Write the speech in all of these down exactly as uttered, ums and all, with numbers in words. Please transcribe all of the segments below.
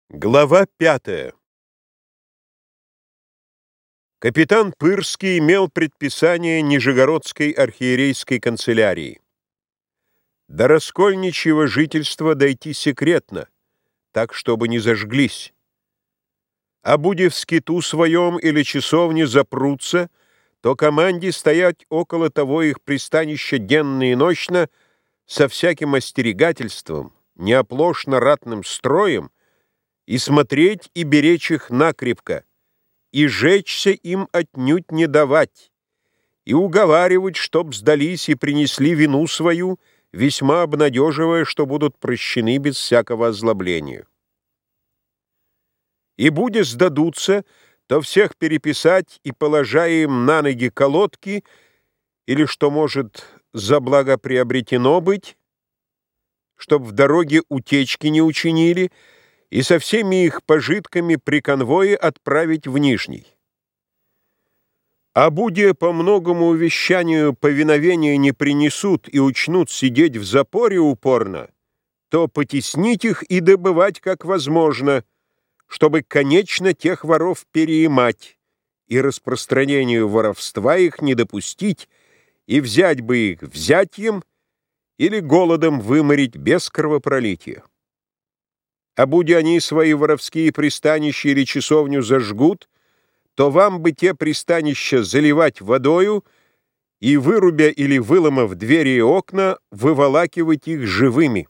Глава пятая. Капитан Пырский имел предписание Нижегородской архиерейской канцелярии до раскольничьего жительства дойти секретно, так, чтобы не зажглись. А буде в скиту своем или часовне запрутся, то команде стоять около того их пристанища денно и нощно со всяким остерегательством, неоплошно ратным строем, и смотреть и беречь их накрепко, и жечься им отнюдь не давать, и уговаривать, чтоб сдались и принесли вину свою, весьма обнадеживая, что будут прощены без всякого озлобления. И буде сдадутся, то всех переписать и, положа им на ноги колодки, или, что может за благо приобретено быть, чтоб в дороге утечки не учинили, и со всеми их пожитками при конвое отправить в Нижний. А буде по многому увещанию повиновения не принесут и учнут сидеть в запоре упорно, то потеснить их и добывать как возможно, чтобы конечно тех воров переимать и распространению воровства их не допустить, и взять бы их взятьем или голодом выморить без кровопролития. А будь они свои воровские пристанища или часовню зажгут, то вам бы те пристанища заливать водою и, вырубя или выломав двери и окна, выволакивать их живыми.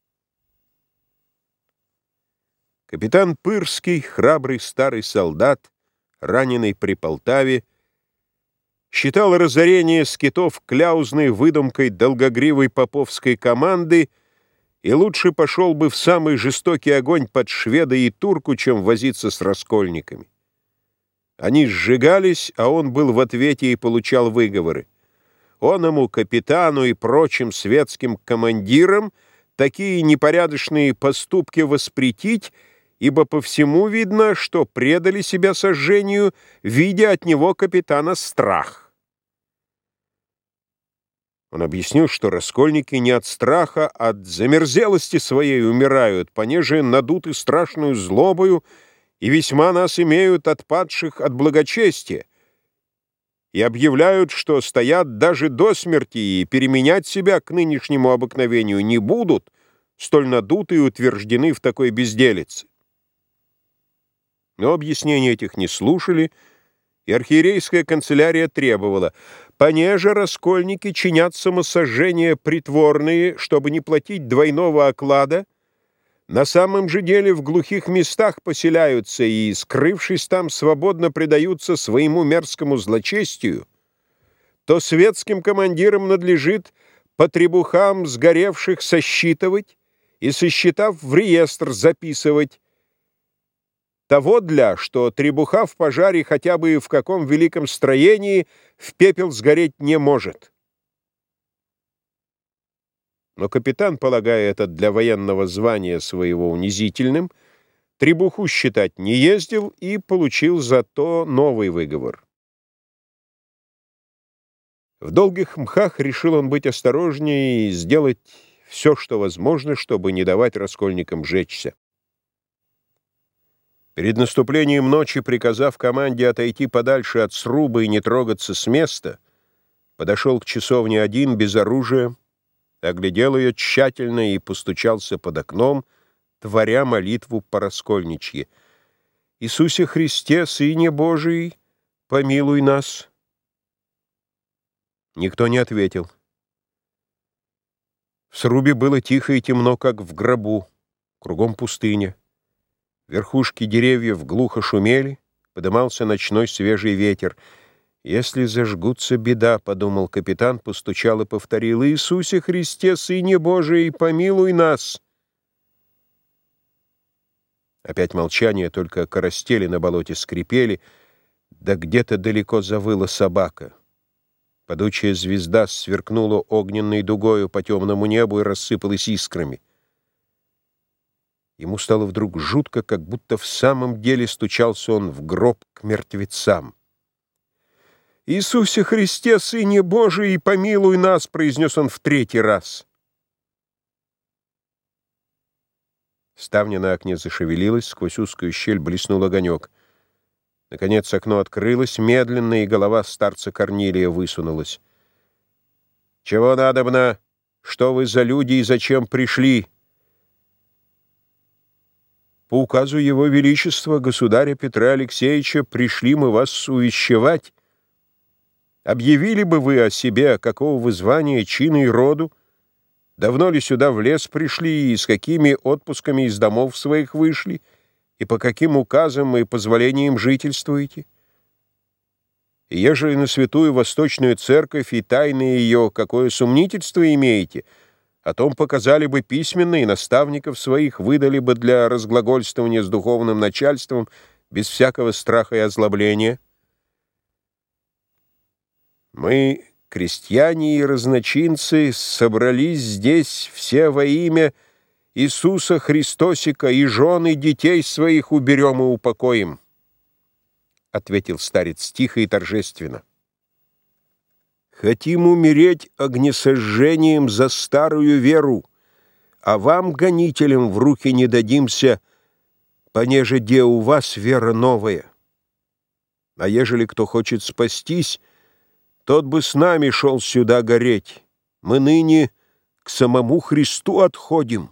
Капитан Пырский, храбрый старый солдат, раненый при Полтаве, считал разорение скитов кляузной выдумкой долгогривой поповской команды и лучше пошел бы в самый жестокий огонь под шведа и турку, чем возиться с раскольниками. Они сжигались, а он был в ответе и получал выговоры. Он ему, капитану и прочим светским командирам, такие непорядочные поступки воспретить, ибо по всему видно, что предали себя сожжению, видя от него капитана страх. Он объяснил, что раскольники не от страха, а от замерзелости своей умирают, понеже надуты страшную злобою и весьма нас имеют отпадших от благочестия, и объявляют, что стоят даже до смерти и переменять себя к нынешнему обыкновению не будут, столь надуты и утверждены в такой безделице. Но объяснений этих не слушали, и архиерейская канцелярия требовала: понеже раскольники чинят самосожжения притворные, чтобы не платить двойного оклада, на самом же деле в глухих местах поселяются и, скрывшись там, свободно предаются своему мерзкому злочестию, то светским командирам надлежит по требухам сгоревших сосчитывать и, сосчитав, в реестр записывать, того для, что требуха в пожаре хотя бы в каком великом строении в пепел сгореть не может. Но капитан, полагая это для военного звания своего унизительным, требуху считать не ездил и получил зато новый выговор. В долгих мхах решил он быть осторожнее и сделать все, что возможно, чтобы не давать раскольникам жечься. Перед наступлением ночи, приказав команде отойти подальше от сруба и не трогаться с места, подошел к часовне один, без оружия, оглядел ее тщательно и постучался под окном, творя молитву по-раскольничьи: «Иисусе Христе, Сыне Божий, помилуй нас». Никто не ответил. В срубе было тихо и темно, как в гробу, кругом пустыня. Верхушки деревьев глухо шумели, подымался ночной свежий ветер. «Если зажгутся, беда», — подумал капитан, постучал и повторил: «Иисусе Христе, Сыне Божий, помилуй нас». Опять молчание, только коростели на болоте скрипели, да где-то далеко завыла собака. Падучая звезда сверкнула огненной дугою по темному небу и рассыпалась искрами. Ему стало вдруг жутко, как будто в самом деле стучался он в гроб к мертвецам. «Иисусе Христе, Сыне Божий, помилуй нас!» — произнес он в третий раз. Ставня на окне зашевелилась, сквозь узкую щель блеснул огонек. Наконец окно открылось медленно, и голова старца Корнилия высунулась. «Чего надобно? Что вы за люди и зачем пришли?» «По указу Его Величества, государя Петра Алексеевича, пришли мы вас увещевать. Объявили бы вы о себе, какого вы звания, чина и роду? Давно ли сюда в лес пришли, и с какими отпусками из домов своих вышли, и по каким указам и позволениям жительствуете? И ежели на святую Восточную Церковь и тайны ее какое сомнительство имеете, о том показали бы письменно, и наставников своих выдали бы для разглагольствования с духовным начальством без всякого страха и озлобления. Мы, крестьяне и разночинцы, собрались здесь все во имя Иисуса Христосика, и жен и детей своих уберем и упокоим», — ответил старец тихо и торжественно. «Хотим умереть огнесожжением за старую веру, а вам, гонителям, в руки не дадимся, понеже де у вас вера новая. А ежели кто хочет спастись, тот бы с нами шел сюда гореть. Мы ныне к самому Христу отходим».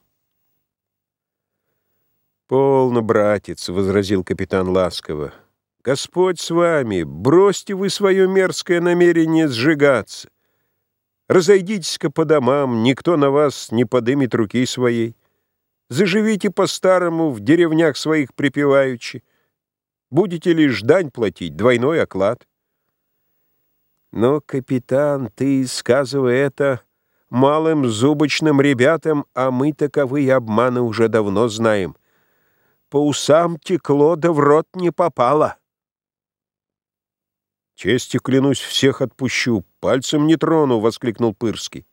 «Полно, братец», — возразил капитан ласково. «Господь с вами, бросьте вы свое мерзкое намерение сжигаться. Разойдитесь-ка по домам, никто на вас не подымет руки своей. Заживите по-старому в деревнях своих припеваючи. Будете лишь дань платить, двойной оклад». «Но, капитан, ты, сказывай это малым зубочным ребятам, а мы таковые обманы уже давно знаем. По усам текло, да в рот не попало». «Честью клянусь, всех отпущу, пальцем не трону», — воскликнул Пырский.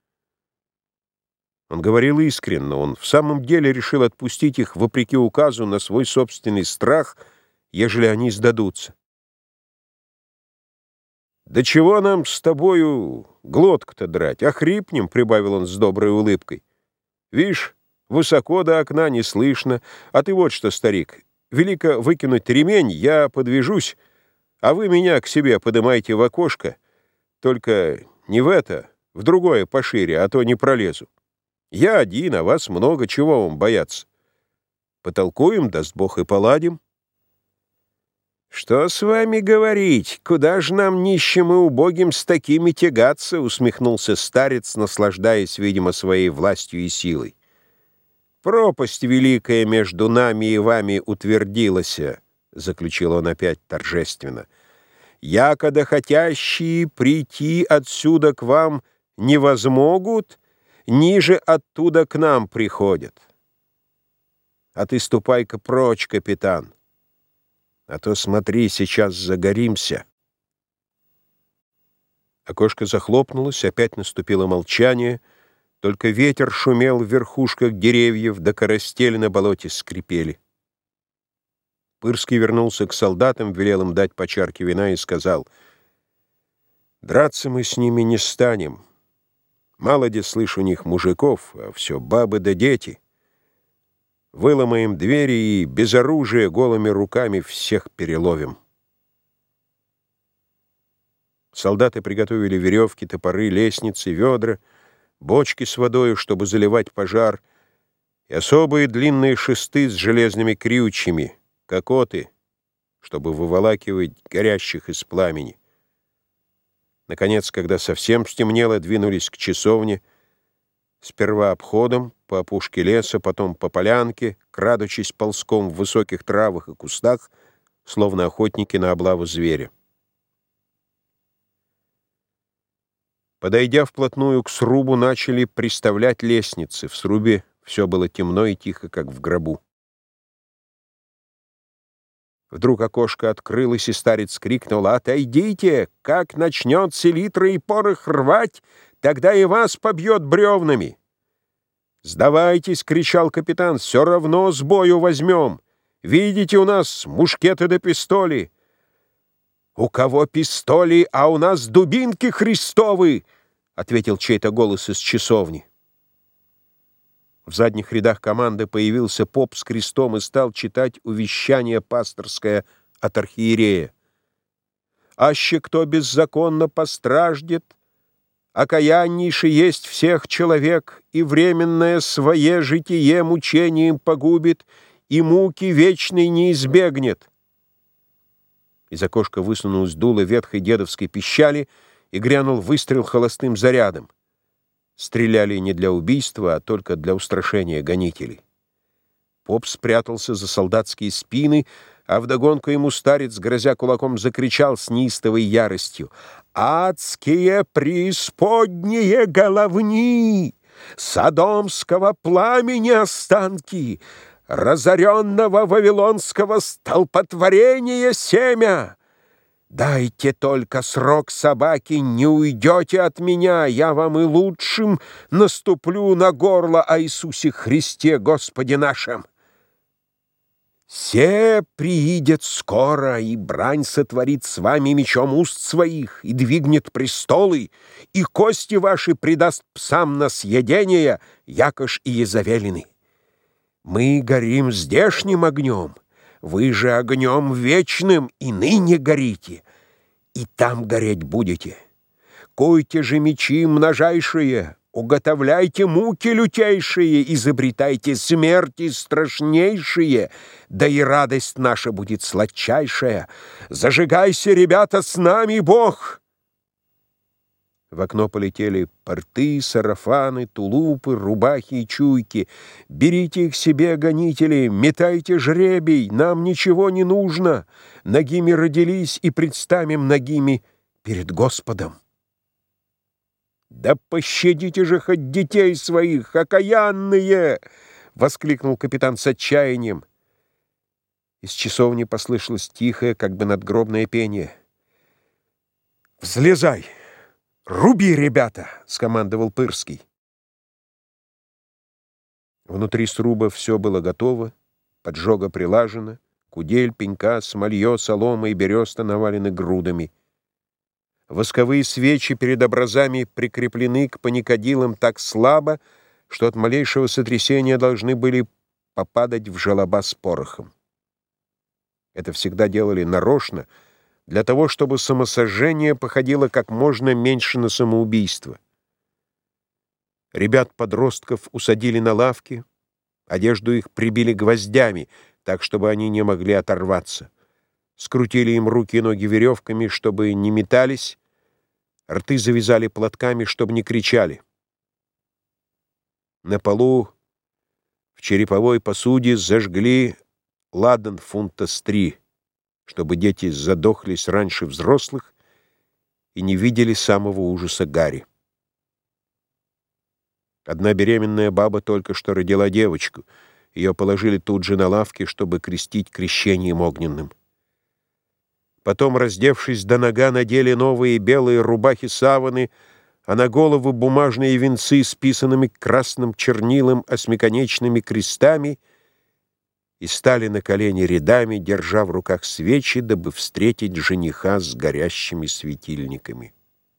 Он говорил искренно, он в самом деле решил отпустить их вопреки указу на свой собственный страх, ежели они сдадутся. «Да чего нам с тобою глотку-то драть? Охрипнем», — прибавил он с доброй улыбкой. «Вишь, высоко до окна не слышно. А ты вот что, старик, вели-ка выкинуть ремень, я подвяжусь, а вы меня к себе подымайте в окошко, только не в это, в другое пошире, а то не пролезу. Я один, а вас много, чего вам бояться? Потолкуем, даст Бог, и поладим». «Что с вами говорить? Куда же нам, нищим и убогим, с такими тягаться?» — усмехнулся старец, наслаждаясь, видимо, своей властью и силой. «Пропасть великая между нами и вами утвердилась», — заключил он опять торжественно. «Якода хотящие прийти отсюда к вам не возмогут, ниже оттуда к нам приходят. А ты ступай-ка прочь, капитан, а то, смотри, сейчас загоримся». Окошко захлопнулось, опять наступило молчание, только ветер шумел в верхушках деревьев, да коростели на болоте скрипели. Пырский вернулся к солдатам, велел им дать по чарке вина и сказал: «Драться мы с ними не станем. Мало где слышу у них мужиков, а все бабы да дети. Выломаем двери и без оружия голыми руками всех переловим». Солдаты приготовили веревки, топоры, лестницы, ведра, бочки с водой, чтобы заливать пожар, и особые длинные шесты с железными крючьями, кокоты, чтобы выволакивать горящих из пламени. Наконец, когда совсем стемнело, двинулись к часовне, сперва обходом по опушке леса, потом по полянке, крадучись ползком в высоких травах и кустах, словно охотники на облаву зверя. Подойдя вплотную к срубу, начали приставлять лестницы. В срубе все было темно и тихо, как в гробу. Вдруг окошко открылось, и старец крикнул: «Отойдите! Как начнет селитра и порох рвать, тогда и вас побьет бревнами!» «Сдавайтесь!» — кричал капитан. «Все равно с бою возьмем! Видите, у нас мушкеты да пистоли!» «У кого пистоли, а у нас дубинки христовы!» — ответил чей-то голос из часовни. В задних рядах команды появился поп с крестом и стал читать увещание пасторское от архиерея. «Аще кто беззаконно постраждет, окаяннейший есть всех человек, и временное свое житие мучением погубит, и муки вечной не избегнет». Из окошка высунулось дуло ветхой дедовской пищали, и грянул выстрел холостым зарядом. Стреляли не для убийства, а только для устрашения гонителей. Поп спрятался за солдатские спины, а вдогонку ему старец, грозя кулаком, закричал с неистовой яростью: «Адские преисподние головни! Содомского пламени останки! Разоренного вавилонского столпотворения семя! Дайте только срок собаки, не уйдете от меня, я вам и лучшим наступлю на горло о Иисусе Христе Господе нашем. Се приидет скоро, и брань сотворит с вами мечом уст своих, и двигнет престолы, и кости ваши предаст псам на съедение, якож и Езавелины. Мы горим здешним огнем, вы же огнем вечным и ныне горите, и там гореть будете. Куйте же мечи множайшие, уготовляйте муки лютейшие, изобретайте смерти страшнейшие, да и радость наша будет сладчайшая. Зажигайся, ребята, с нами Бог!» В окно полетели порты, сарафаны, тулупы, рубахи и чуйки. «Берите их себе, гонители, метайте жребий, нам ничего не нужно. Нагими родились и предстанем нагими перед Господом». «Да пощадите же хоть детей своих, окаянные!» — воскликнул капитан с отчаянием. Из часовни послышалось тихое, как бы надгробное пение. «Взлезай! Руби, ребята!» — скомандовал Пырский. Внутри сруба все было готово, поджога прилажена, кудель, пенька, смолье, солома и береста навалены грудами. Восковые свечи перед образами прикреплены к паникадилам так слабо, что от малейшего сотрясения должны были попадать в желоба с порохом. Это всегда делали нарочно, для того, чтобы самосожжение походило как можно меньше на самоубийство. Ребят-подростков усадили на лавки, одежду их прибили гвоздями, так, чтобы они не могли оторваться. Скрутили им руки и ноги веревками, чтобы не метались, рты завязали платками, чтобы не кричали. На полу в череповой посуде зажгли ладан фунта с три, чтобы дети задохлись раньше взрослых и не видели самого ужаса Гари. Одна беременная баба только что родила девочку. Ее положили тут же на лавке, чтобы крестить крещением огненным. Потом, раздевшись до нога, надели новые белые рубахи-саваны, а на голову бумажные венцы с писанными красным чернилом осьмиконечными крестами, и стали на колени рядами, держа в руках свечи, дабы встретить жениха с горящими светильниками.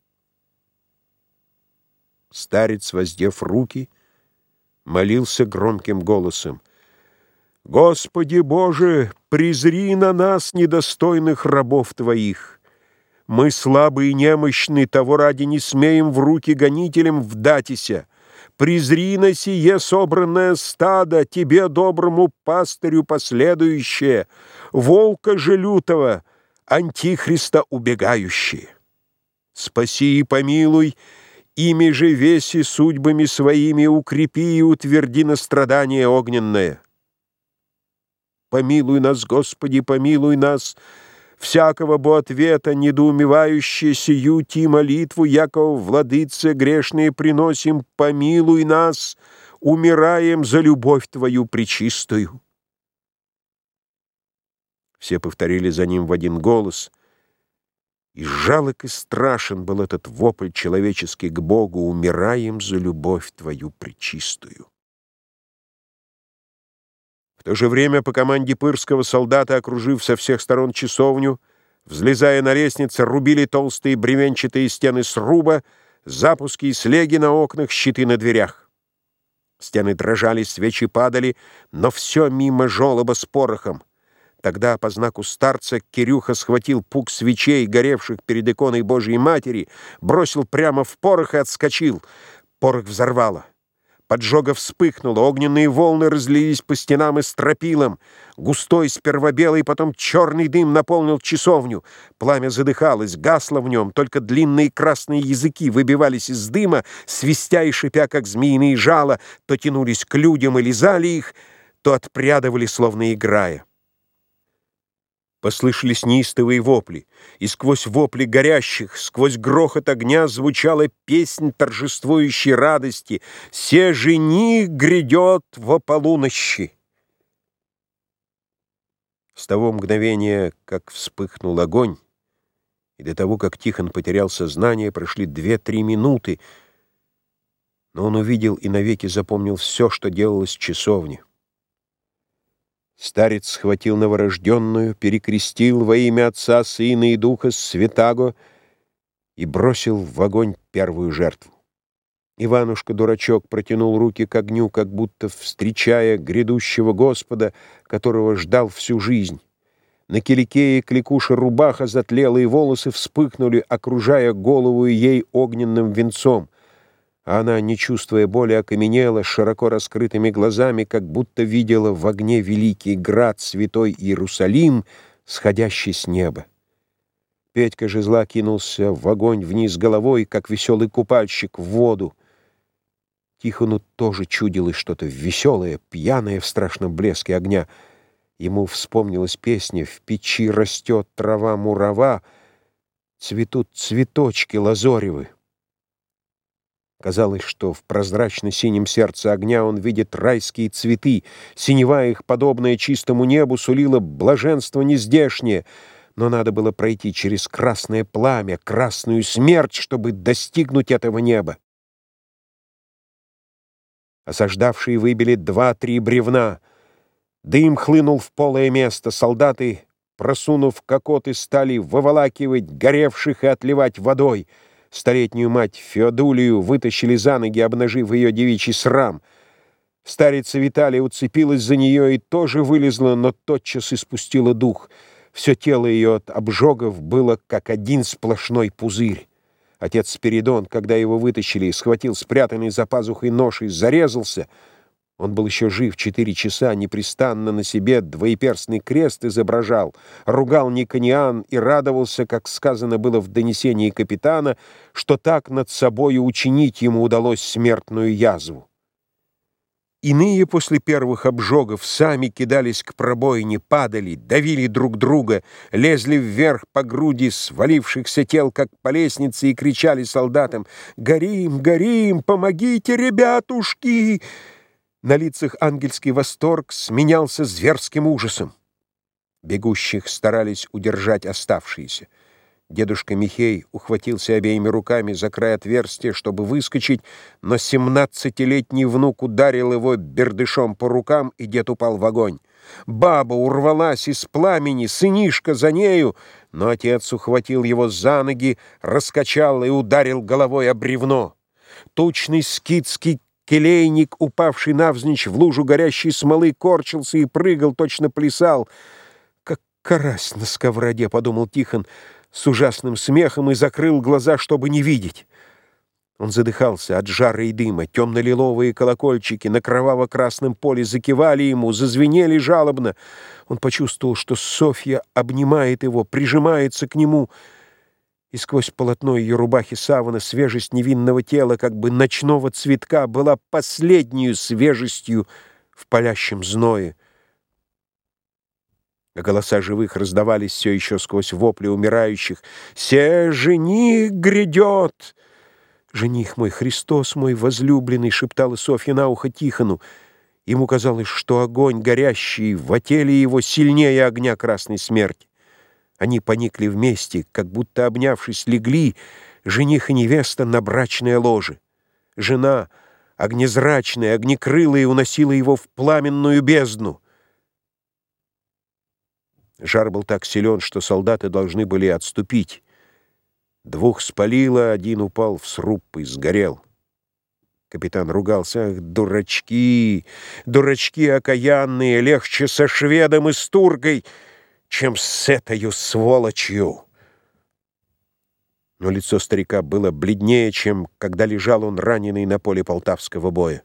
Старец, воздев руки, молился громким голосом: «Господи Боже, презри на нас, недостойных рабов Твоих! Мы слабы и немощны, того ради не смеем в руки гонителям вдатися. Презри на сие собранное стадо, Тебе, доброму пастырю, последующее, волка же лютого, антихриста убегающие. Спаси и помилуй, ими же веси судьбами своими укрепи и утверди на страдание огненное. Помилуй нас, Господи, помилуй нас, всякого бо ответа, недоумевающие сию ти молитву, якого владыце грешные приносим, помилуй нас, умираем за любовь Твою пречистую». Все повторили за ним в один голос, и жалок и страшен был этот вопль человеческий к Богу: «Умираем за любовь Твою пречистую». В то же время по команде Пырского солдаты, окружив со всех сторон часовню, взлезая на лестницы, рубили толстые бревенчатые стены сруба, запуски и слеги на окнах, щиты на дверях. Стены дрожали, свечи падали, но все мимо желоба с порохом. Тогда по знаку старца Кирюха схватил пук свечей, горевших перед иконой Божией Матери, бросил прямо в порох и отскочил. Порох взорвало. Поджога вспыхнула, огненные волны разлились по стенам и стропилам. Густой, сперва белый, потом черный дым наполнил часовню. Пламя задыхалось, гасло в нем, только длинные красные языки выбивались из дыма, свистя и шипя, как змеиные жало, то тянулись к людям и лизали их, то отпрядывали, словно играя. Послышались неистовые вопли, и сквозь вопли горящих, сквозь грохот огня звучала песнь торжествующей радости: «Се жених грядет во полунощи». С того мгновения, как вспыхнул огонь, и до того, как Тихон потерял сознание, прошли две-три минуты, но он увидел и навеки запомнил все, что делалось в часовне. Старец схватил новорожденную, перекрестил во имя Отца, Сына и Духа Святаго и бросил в огонь первую жертву. Иванушка-дурачок протянул руки к огню, как будто встречая грядущего Господа, которого ждал всю жизнь. На киликее кликуша рубаха, затлелые волосы вспыхнули, окружая голову ей огненным венцом. А она, не чувствуя боли, окаменела, широко раскрытыми глазами, как будто видела в огне великий град, святой Иерусалим, сходящий с неба. Петька же зла кинулся в огонь вниз головой, как веселый купальщик в воду. Тихону тоже чудилось что-то веселое, пьяное в страшном блеске огня. Ему вспомнилась песня: «В печи растет трава мурава, цветут цветочки лазоревы». Казалось, что в прозрачно-синем сердце огня он видит райские цветы. Синева их, подобная чистому небу, сулила блаженство нездешнее. Но надо было пройти через красное пламя, красную смерть, чтобы достигнуть этого неба. Осаждавшие выбили два-три бревна. Дым хлынул в полое место. Солдаты, просунув кокоты, стали выволакивать горевших и отливать водой. Столетнюю мать Феодулию вытащили за ноги, обнажив ее девичий срам. Старица Виталия уцепилась за нее и тоже вылезла, но тотчас испустила дух. Все тело ее от обжогов было как один сплошной пузырь. Отец Спиридон, когда его вытащили, схватил спрятанный за пазухой нож и зарезался. Он был еще жив четыре часа, непрестанно на себе двоеперстный крест изображал, ругал Никониан и радовался, как сказано было в донесении капитана, что так над собою учинить ему удалось смертную язву. Иные после первых обжогов сами кидались к пробоине, падали, давили друг друга, лезли вверх по груди свалившихся тел, как по лестнице, и кричали солдатам: «Горим, горим, помогите, ребятушки!» На лицах ангельский восторг сменялся зверским ужасом. Бегущих старались удержать оставшиеся. Дедушка Михей ухватился обеими руками за край отверстия, чтобы выскочить, но семнадцатилетний внук ударил его бердышом по рукам, и дед упал в огонь. Баба урвалась из пламени, сынишка за нею, но отец ухватил его за ноги, раскачал и ударил головой о бревно. Тучный скитский келейник, упавший навзничь в лужу горящей смолы, корчился и прыгал, точно плясал. «Как карась на сковороде», — подумал Тихон с ужасным смехом и закрыл глаза, чтобы не видеть. Он задыхался от жара и дыма. Темно-лиловые колокольчики на кроваво-красном поле закивали ему, зазвенели жалобно. Он почувствовал, что Софья обнимает его, прижимается к нему, и сквозь полотно ее рубахи савана свежесть невинного тела, как бы ночного цветка, была последнюю свежестью в палящем зное. А голоса живых раздавались все еще сквозь вопли умирающих. «Се жених грядет!» «Жених мой, Христос мой возлюбленный!» — шептала Софья на ухо Тихону. Ему казалось, что огонь горящий в теле его сильнее огня красной смерти. Они поникли вместе, как будто, обнявшись, легли, жених и невеста, на брачное ложе. Жена, огнезрачная, огнекрылая, уносила его в пламенную бездну. Жар был так силен, что солдаты должны были отступить. Двух спалило, один упал в сруб и сгорел. Капитан ругался. «Ах, дурачки, дурачки окаянные, легче со шведом и с туркой, чем с этою сволочью!» Но лицо старика было бледнее, чем когда лежал он раненый на поле Полтавского боя.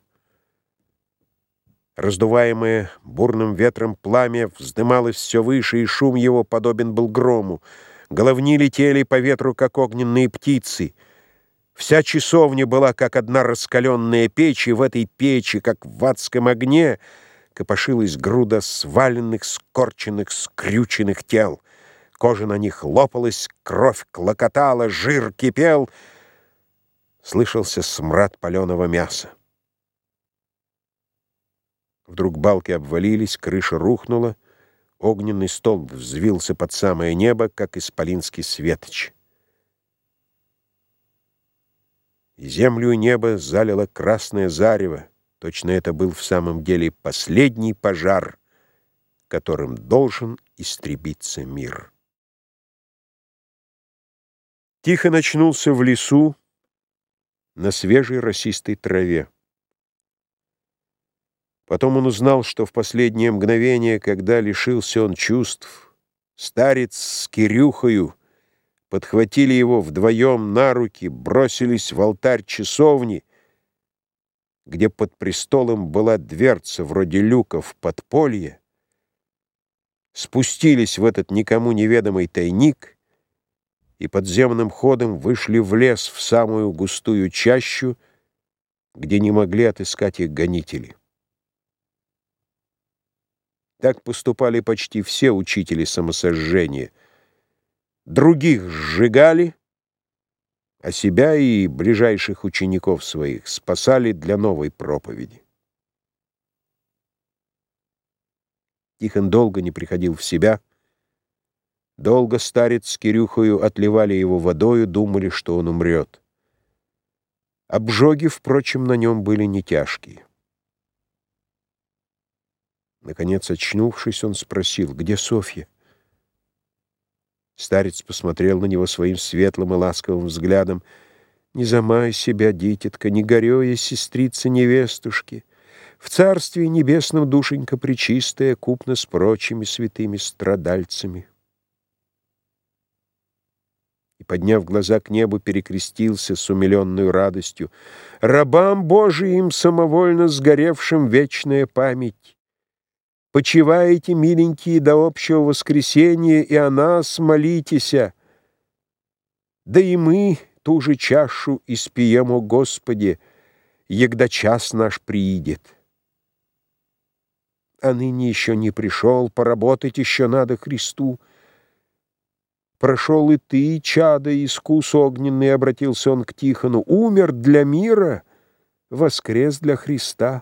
Раздуваемое бурным ветром пламя вздымалось все выше, и шум его подобен был грому. Головни летели по ветру, как огненные птицы. Вся часовня была, как одна раскаленная печь, и в этой печи, как в адском огне, копошилась груда сваленных, скорченных, скрюченных тел. Кожа на них лопалась, кровь клокотала, жир кипел. Слышался смрад паленого мяса. Вдруг балки обвалились, крыша рухнула, огненный столб взвился под самое небо, как исполинский светоч. И землю и небо залило красное зарево. Точно это был в самом деле последний пожар, которым должен истребиться мир. Тихо очнулся в лесу на свежей росистой траве. Потом он узнал, что в последнее мгновение, когда лишился он чувств, старец с Кирюхою подхватили его вдвоем на руки, бросились в алтарь часовни, где под престолом была дверца вроде люка в подполье, спустились в этот никому неведомый тайник и подземным ходом вышли в лес, в самую густую чащу, где не могли отыскать их гонители. Так поступали почти все учители самосожжения. Других сжигали, а себя и ближайших учеников своих спасали для новой проповеди. Тихон долго не приходил в себя. Долго старец с Кирюхою отливали его водою, думали, что он умрет. Обжоги, впрочем, на нем были не тяжкие. Наконец, очнувшись, он спросил: «Где Софья?» Старец посмотрел на него своим светлым и ласковым взглядом. «Не замай себя, дитятка, не горюя, сестрица невестушки. В царстве небесном душенька пречистая, купна с прочими святыми страдальцами». И, подняв глаза к небу, перекрестился с умиленной радостью: «Рабам Божиим, самовольно сгоревшим, вечная память. Почивайте, миленькие, до общего воскресения, и о нас молитеся. Да и мы ту же чашу испием, о Господи, егда час наш приидет. А ныне еще не пришел, поработать еще надо Христу. Прошел и ты, чадо, искус огненный», — обратился он к Тихону, — «умер для мира, воскрес для Христа.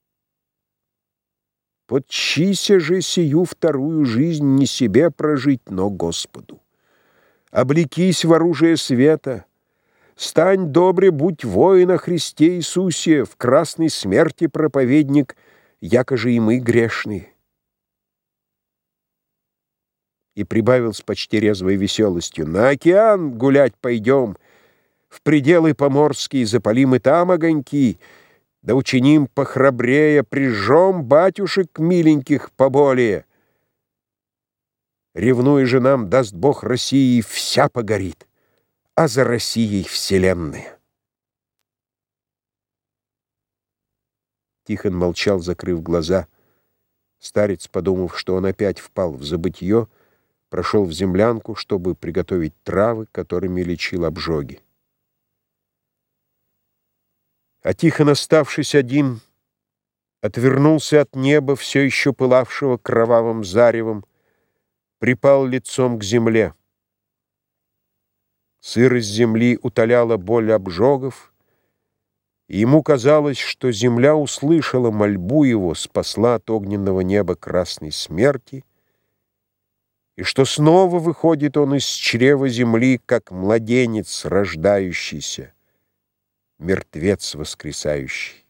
Подчися же сию вторую жизнь не себе прожить, но Господу. Облекись в оружие света, стань добре, будь воин о Христе Иисусе, в красной смерти проповедник, яко же и мы грешные». И прибавил с почти резвой веселостью: «На океан гулять пойдем, в пределы поморские, запалим и там огоньки, да учиним похрабрее, прижжем батюшек миленьких поболее. Ревнуя же нам, даст Бог, России вся погорит, а за Россией вселенная». Тихон молчал, закрыв глаза. Старец, подумав, что он опять впал в забытье, прошел в землянку, чтобы приготовить травы, которыми лечил обжоги. А Тихон, оставшись один, отвернулся от неба, все еще пылавшего кровавым заревом, припал лицом к земле. Сырость земли утоляла боль обжогов, и ему казалось, что земля услышала мольбу его, спасла от огненного неба красной смерти, и что снова выходит он из чрева земли, как младенец рождающийся, мертвец воскресающий.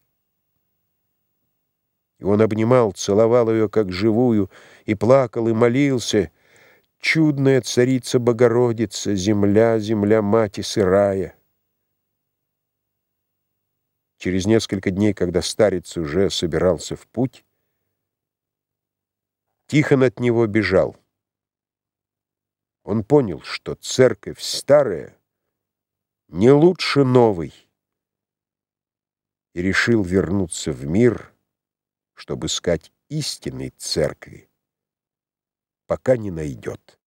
И он обнимал, целовал ее как живую, и плакал, и молился: «Чудная царица Богородица, земля, земля, мать и сырая». через несколько дней, когда старец уже собирался в путь, Тихон от него бежал. Он понял, что церковь старая не лучше новой, и решил вернуться в мир, чтобы искать истинной церкви, пока не найдет.